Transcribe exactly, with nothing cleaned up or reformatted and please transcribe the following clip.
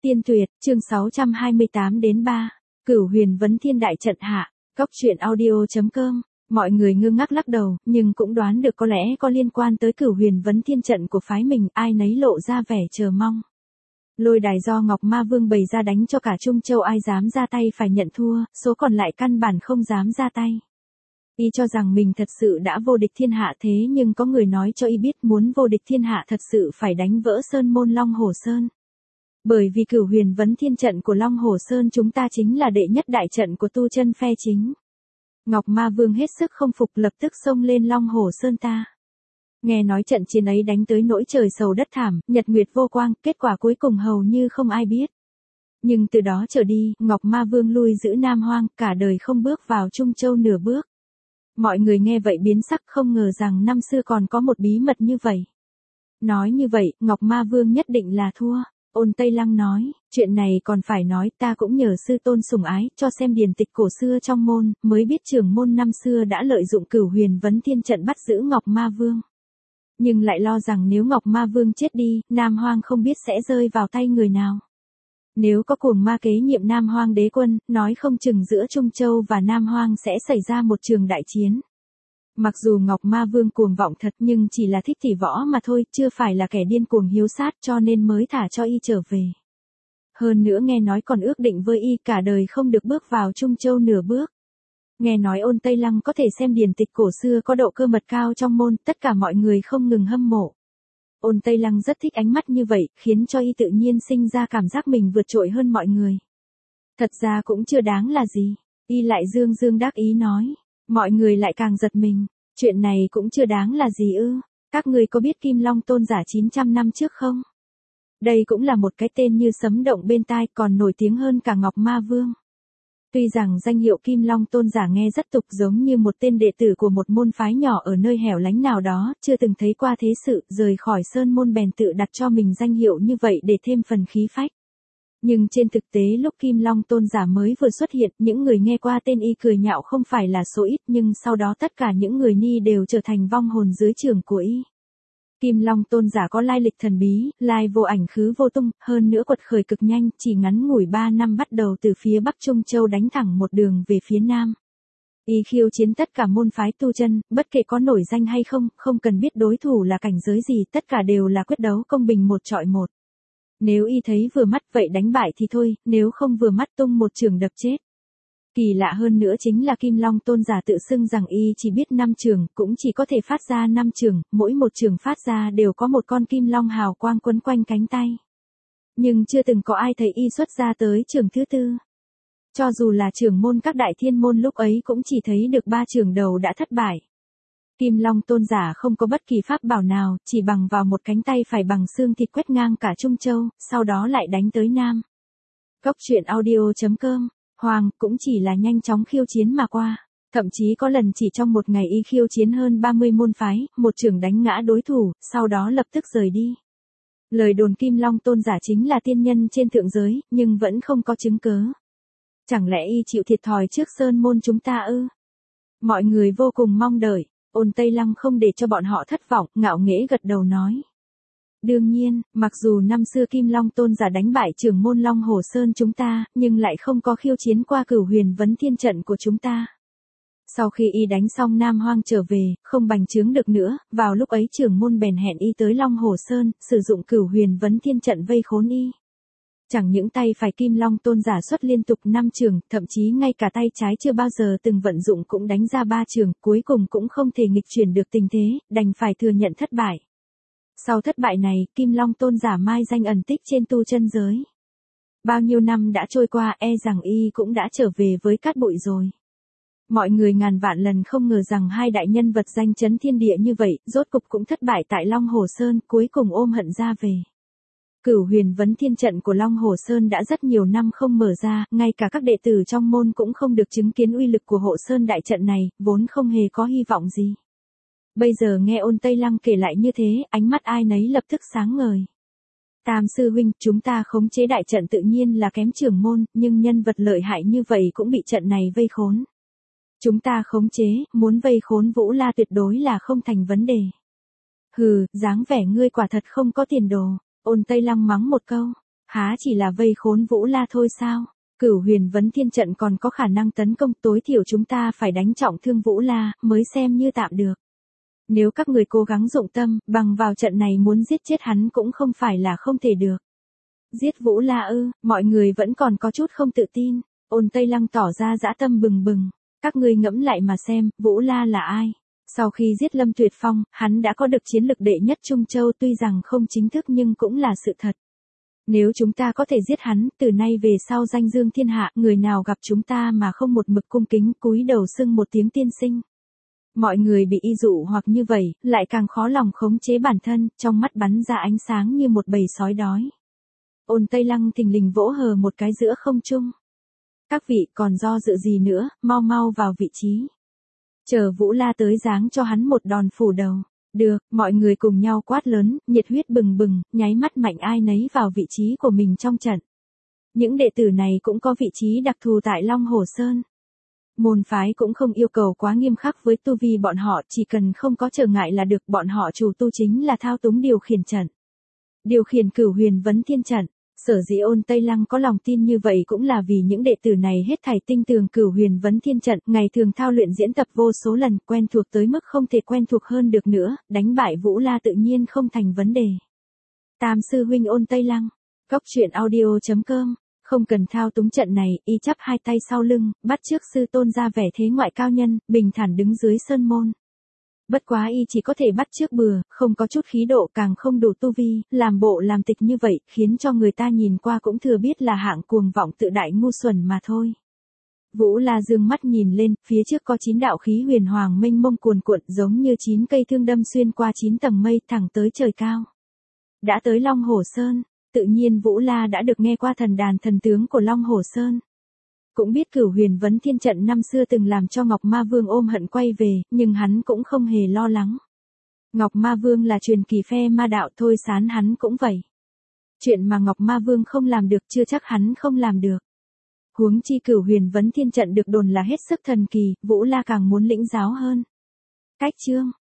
Tiên tuyệt, chương sáu trăm hai mươi tám đến ba. Cửu huyền vấn thiên đại trận hạ. Cốc truyện audio chấm com. Mọi người ngơ ngác lắc đầu, nhưng cũng đoán được có lẽ có liên quan tới cửu huyền vấn thiên trận của phái mình, ai nấy lộ ra vẻ chờ mong. Lôi đài do Ngọc Ma Vương bày ra đánh cho cả Trung Châu, ai dám ra tay phải nhận thua, số còn lại căn bản không dám ra tay. Y cho rằng mình thật sự đã vô địch thiên hạ, thế nhưng có người nói cho y biết muốn vô địch thiên hạ thật sự phải đánh vỡ sơn môn Long Hổ Sơn. Bởi vì cửu huyền vấn thiên trận của Long Hổ Sơn chúng ta chính là đệ nhất đại trận của tu chân phe chính. Ngọc Ma Vương hết sức không phục, lập tức xông lên Long Hổ Sơn ta. Nghe nói trận chiến ấy đánh tới nỗi trời sầu đất thảm, nhật nguyệt vô quang, kết quả cuối cùng hầu như không ai biết. Nhưng từ đó trở đi, Ngọc Ma Vương lui giữ Nam Hoang, cả đời không bước vào Trung Châu nửa bước. Mọi người nghe vậy biến sắc, không ngờ rằng năm xưa còn có một bí mật như vậy. Nói như vậy, Ngọc Ma Vương nhất định là thua. Ôn Tây Lăng nói, chuyện này còn phải nói, ta cũng nhờ sư tôn sủng ái, cho xem điển tịch cổ xưa trong môn, mới biết trưởng môn năm xưa đã lợi dụng cửu huyền vấn thiên trận bắt giữ Ngọc Ma Vương. Nhưng lại lo rằng nếu Ngọc Ma Vương chết đi, Nam Hoang không biết sẽ rơi vào tay người nào. Nếu có cuồng ma kế nhiệm Nam Hoang đế quân, nói không chừng giữa Trung Châu và Nam Hoang sẽ xảy ra một trường đại chiến. Mặc dù Ngọc Ma Vương cuồng vọng thật nhưng chỉ là thích tỷ võ mà thôi, chưa phải là kẻ điên cuồng hiếu sát, cho nên mới thả cho y trở về. Hơn nữa nghe nói còn ước định với y cả đời không được bước vào Trung Châu nửa bước. Nghe nói Ôn Tây Lăng có thể xem điển tịch cổ xưa có độ cơ mật cao trong môn, tất cả mọi người không ngừng hâm mộ. Ôn Tây Lăng rất thích ánh mắt như vậy, khiến cho y tự nhiên sinh ra cảm giác mình vượt trội hơn mọi người. Thật ra cũng chưa đáng là gì. Y lại dương dương đắc ý nói. Mọi người lại càng giật mình. Chuyện này cũng chưa đáng là gì ư. Các người có biết Kim Long tôn giả chín trăm năm trước không? Đây cũng là một cái tên như sấm động bên tai, còn nổi tiếng hơn cả Ngọc Ma Vương. Tuy rằng danh hiệu Kim Long tôn giả nghe rất tục, giống như một tên đệ tử của một môn phái nhỏ ở nơi hẻo lánh nào đó, chưa từng thấy qua thế sự, rời khỏi sơn môn bèn tự đặt cho mình danh hiệu như vậy để thêm phần khí phách. Nhưng trên thực tế lúc Kim Long tôn giả mới vừa xuất hiện, những người nghe qua tên y cười nhạo không phải là số ít, nhưng sau đó tất cả những người ni đều trở thành vong hồn dưới trường của y. Kim Long tôn giả có lai lịch thần bí, lai vô ảnh khứ vô tung, hơn nữa quật khởi cực nhanh, chỉ ngắn ngủi ba năm bắt đầu từ phía Bắc Trung Châu đánh thẳng một đường về phía Nam. Y khiêu chiến tất cả môn phái tu chân, bất kể có nổi danh hay không, không cần biết đối thủ là cảnh giới gì, tất cả đều là quyết đấu công bình một chọi một. Nếu y thấy vừa mắt vậy đánh bại thì thôi, nếu không vừa mắt tung một trường đập chết. Kỳ lạ hơn nữa chính là Kim Long tôn giả tự xưng rằng y chỉ biết năm trường, cũng chỉ có thể phát ra năm trường, mỗi một trường phát ra đều có một con kim long hào quang quấn quanh cánh tay. Nhưng chưa từng có ai thấy y xuất ra tới trường thứ tư. Cho dù là trưởng môn các đại thiên môn lúc ấy cũng chỉ thấy được ba trường đầu đã thất bại. Kim Long tôn giả không có bất kỳ pháp bảo nào, chỉ bằng vào một cánh tay phải bằng xương thịt quét ngang cả Trung Châu, sau đó lại đánh tới Nam. Cốc truyện audio chấm com. Hoàng cũng chỉ là nhanh chóng khiêu chiến mà qua, thậm chí có lần chỉ trong một ngày y khiêu chiến hơn ba mươi môn phái, một trường đánh ngã đối thủ, sau đó lập tức rời đi. Lời đồn Kim Long tôn giả chính là tiên nhân trên thượng giới, nhưng vẫn không có chứng cớ. Chẳng lẽ y chịu thiệt thòi trước sơn môn chúng ta ư? Mọi người vô cùng mong đợi. Ôn Tây Lăng không để cho bọn họ thất vọng, ngạo nghễ gật đầu nói. Đương nhiên, mặc dù năm xưa Kim Long tôn giả đánh bại trưởng môn Long Hổ Sơn chúng ta, nhưng lại không có khiêu chiến qua cửu huyền vấn thiên trận của chúng ta. Sau khi y đánh xong Nam Hoang trở về, không bành trướng được nữa, vào lúc ấy trưởng môn bèn hẹn y tới Long Hổ Sơn, sử dụng cửu huyền vấn thiên trận vây khốn y. Chẳng những tay phải Kim Long tôn giả xuất liên tục năm trường, thậm chí ngay cả tay trái chưa bao giờ từng vận dụng cũng đánh ra ba trường, cuối cùng cũng không thể nghịch chuyển được tình thế, đành phải thừa nhận thất bại. Sau thất bại này, Kim Long tôn giả mai danh ẩn tích trên tu chân giới. Bao nhiêu năm đã trôi qua, e rằng y cũng đã trở về với cát bụi rồi. Mọi người ngàn vạn lần không ngờ rằng hai đại nhân vật danh chấn thiên địa như vậy, rốt cục cũng thất bại tại Long Hổ Sơn, cuối cùng ôm hận ra về. Cửu huyền vấn thiên trận của Long Hổ Sơn đã rất nhiều năm không mở ra, ngay cả các đệ tử trong môn cũng không được chứng kiến uy lực của Hộ Sơn đại trận này, vốn không hề có hy vọng gì. Bây giờ nghe Ôn Tây Lăng kể lại như thế, ánh mắt ai nấy lập tức sáng ngời. Tam sư huynh, chúng ta khống chế đại trận tự nhiên là kém trưởng môn, nhưng nhân vật lợi hại như vậy cũng bị trận này vây khốn. Chúng ta khống chế, muốn vây khốn Vũ La tuyệt đối là không thành vấn đề. Hừ, dáng vẻ ngươi quả thật không có tiền đồ. Ôn Tây Lăng mắng một câu. Há chỉ là vây khốn Vũ La thôi sao? Cửu huyền vấn thiên trận còn có khả năng tấn công, tối thiểu chúng ta phải đánh trọng thương Vũ La, mới xem như tạm được. Nếu các người cố gắng dụng tâm, bằng vào trận này muốn giết chết hắn cũng không phải là không thể được. Giết Vũ La ư, mọi người vẫn còn có chút không tự tin. Ôn Tây Lăng tỏ ra dã tâm bừng bừng. Các ngươi ngẫm lại mà xem, Vũ La là ai? Sau khi giết Lâm Tuyệt Phong, hắn đã có được chiến lực đệ nhất Trung Châu, tuy rằng không chính thức nhưng cũng là sự thật. Nếu chúng ta có thể giết hắn, từ nay về sau danh dương thiên hạ, người nào gặp chúng ta mà không một mực cung kính cúi đầu xưng một tiếng tiên sinh. Mọi người bị y dụ hoặc như vậy, lại càng khó lòng khống chế bản thân, trong mắt bắn ra ánh sáng như một bầy sói đói. Ôn Tây Lăng thình lình vỗ hờ một cái giữa không trung. Các vị còn do dự gì nữa, mau mau vào vị trí. Chờ Vũ La tới giáng cho hắn một đòn phủ đầu. Được, mọi người cùng nhau quát lớn, nhiệt huyết bừng bừng, nháy mắt mạnh ai nấy vào vị trí của mình trong trận. Những đệ tử này cũng có vị trí đặc thù tại Long Hồ Sơn. Môn phái cũng không yêu cầu quá nghiêm khắc với tu vi bọn họ, chỉ cần không có trở ngại là được, bọn họ chủ tu chính là thao túng điều khiển trận. Điều khiển Cửu huyền vấn thiên trận. Sở dĩ Ôn Tây Lăng có lòng tin như vậy cũng là vì những đệ tử này hết thảy tinh tường Cửu huyền vấn thiên trận, ngày thường thao luyện diễn tập vô số lần, quen thuộc tới mức không thể quen thuộc hơn được nữa, đánh bại Vũ La tự nhiên không thành vấn đề. Tam sư huynh Ôn Tây Lăng, Cốc truyện audio chấm com, không cần thao túng trận này, y chắp hai tay sau lưng, bắt chước sư tôn ra vẻ thế ngoại cao nhân, bình thản đứng dưới sơn môn. Bất quá y chỉ có thể bắt chước bừa, không có chút khí độ, càng không đủ tu vi, làm bộ làm tịch như vậy, khiến cho người ta nhìn qua cũng thừa biết là hạng cuồng vọng tự đại ngu xuẩn mà thôi. Vũ La dương mắt nhìn lên, phía trước có chín đạo khí huyền hoàng mênh mông cuồn cuộn, giống như chín cây thương đâm xuyên qua chín tầng mây, thẳng tới trời cao. Đã tới Long Hồ Sơn, tự nhiên Vũ La đã được nghe qua thần đàn thần tướng của Long Hồ Sơn. Cũng biết Cửu huyền vấn thiên trận năm xưa từng làm cho Ngọc Ma Vương ôm hận quay về, nhưng hắn cũng không hề lo lắng. Ngọc Ma Vương là truyền kỳ phe ma đạo, thôi sán hắn cũng vậy. Chuyện mà Ngọc Ma Vương không làm được chưa chắc hắn không làm được. Huống chi Cửu huyền vấn thiên trận được đồn là hết sức thần kỳ, Vũ La càng muốn lĩnh giáo hơn. Cách chương